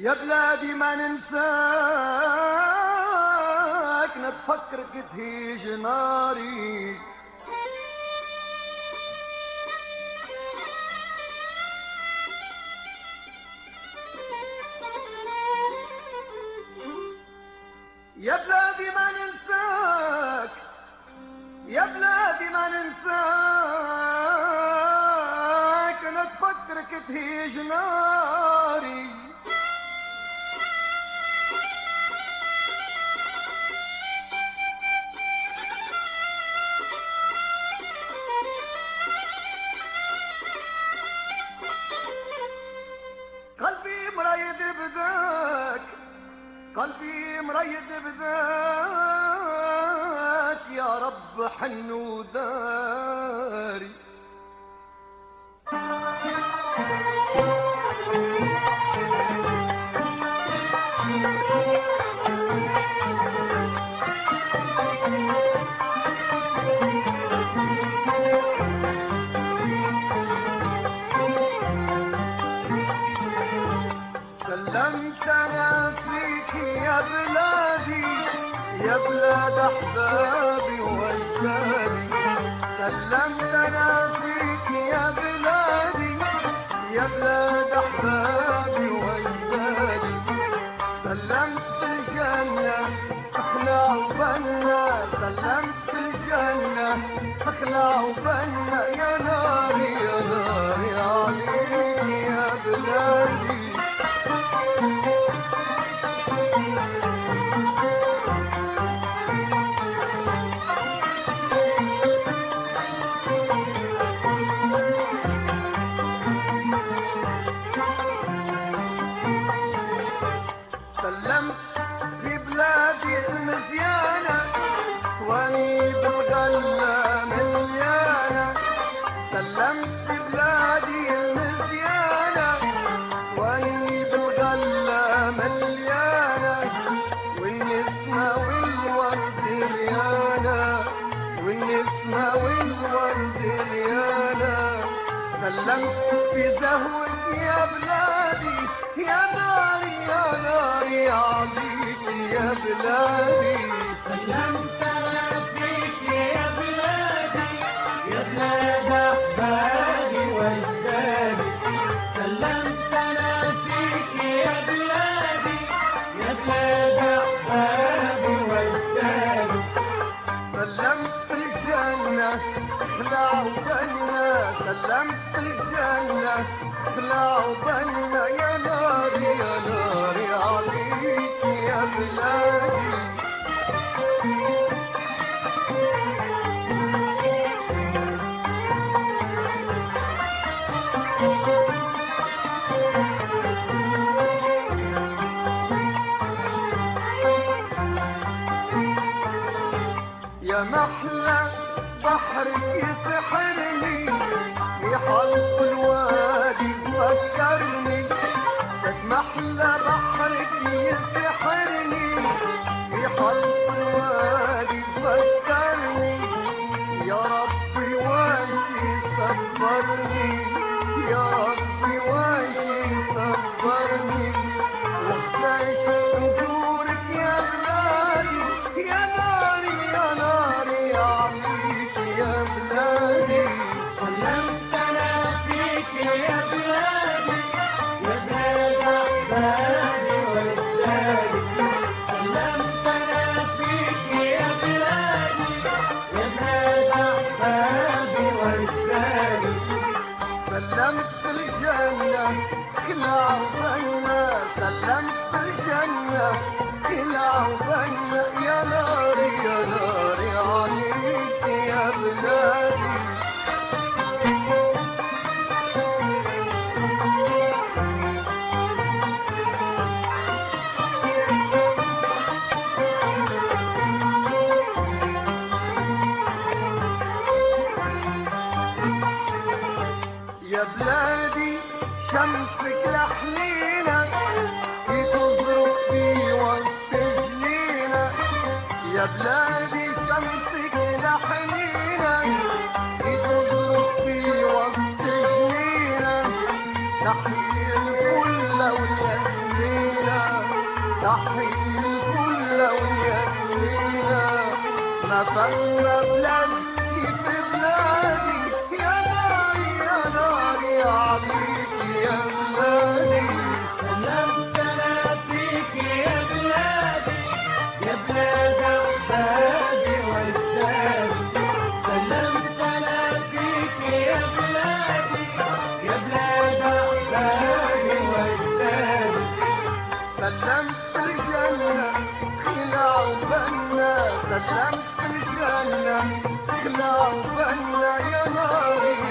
يا بلادي ما ننساك، نتفكرك تهيج ناري. يا بلادي ما ننساك، يا بلادي ما ننساك، نتفكرك تهيج ناري. قلبي مريد بذاك، قلبي مريد بذاك، يا رب حن وداري. سلمت انا فيك يا بلادي، يا بلاد احبابي واجدادي. سلمت انا فيك يا بلادي، يا بلاد احبابي واجدادي. سلمت الجنة اخلع وبنا، سلمت الجنة اخلع وبنا، يا ناري يا ناري عليك يا بلادي. سلمت في بلادي المزيانة واني بالغلة مليانة. سلمت في بلادي المزيانة واني بالغلة مليانة. والنسمة والورد ريانة، والنسمة والورد ريانة. سلمت في زهوك يا بلادي، يا ناري يا ناري عليك يا بلادي. سلمت انا فيك يا بلادي، يا بلاد احبابي واجدادي. سلمت انا فيك يا بلادي، يا بلاد احبابي واجدادي. سلمت الجنة اخلع وبنا، سلمت الجنة اخلع وبنا، يا ناري يا ناري عليك يا بلادي. يا محلى بحرك يسحرني، في حلق الوادي فكرني. قد محلى بحرك يسحرني، في حلق الوادي فكرني. يا ربي واشي صبرني، يا ربي واشي صبرني. واحتاج حضورك يا بلادي، يا ناري يا ناري عليك يا بلادي. سلمت انا فيك يا بلادي، يا بلاد احبابي واجدادي. سلمت انا فيك يا بلادي، يا بلاد احبابي واجدادي. سلمت الجنة كلها وبنا، سلمت الجنة كلها وبنا، يا ناري يا ناري عليك يا بلادي. يا بلادي شمسك لحنينا، في تزرق في وسط جنينا. يا بلادي شمسك لحنينا، في تزرق في وسط جنينا. تحيي الفل والياسمين، تحيي الكل ويهنينا ما فما بلادي في بلادي يا ناري يا ناري عليك يا بلادي سلمت انا فيك يا بلادي يا بلاد احبابي واجدادي سلمت انا فيك يا بلادي يا بلاد احبابي واجدادي سلمت الجنة خلع وبنا سلمت الجنة خلع وبنا يا ناري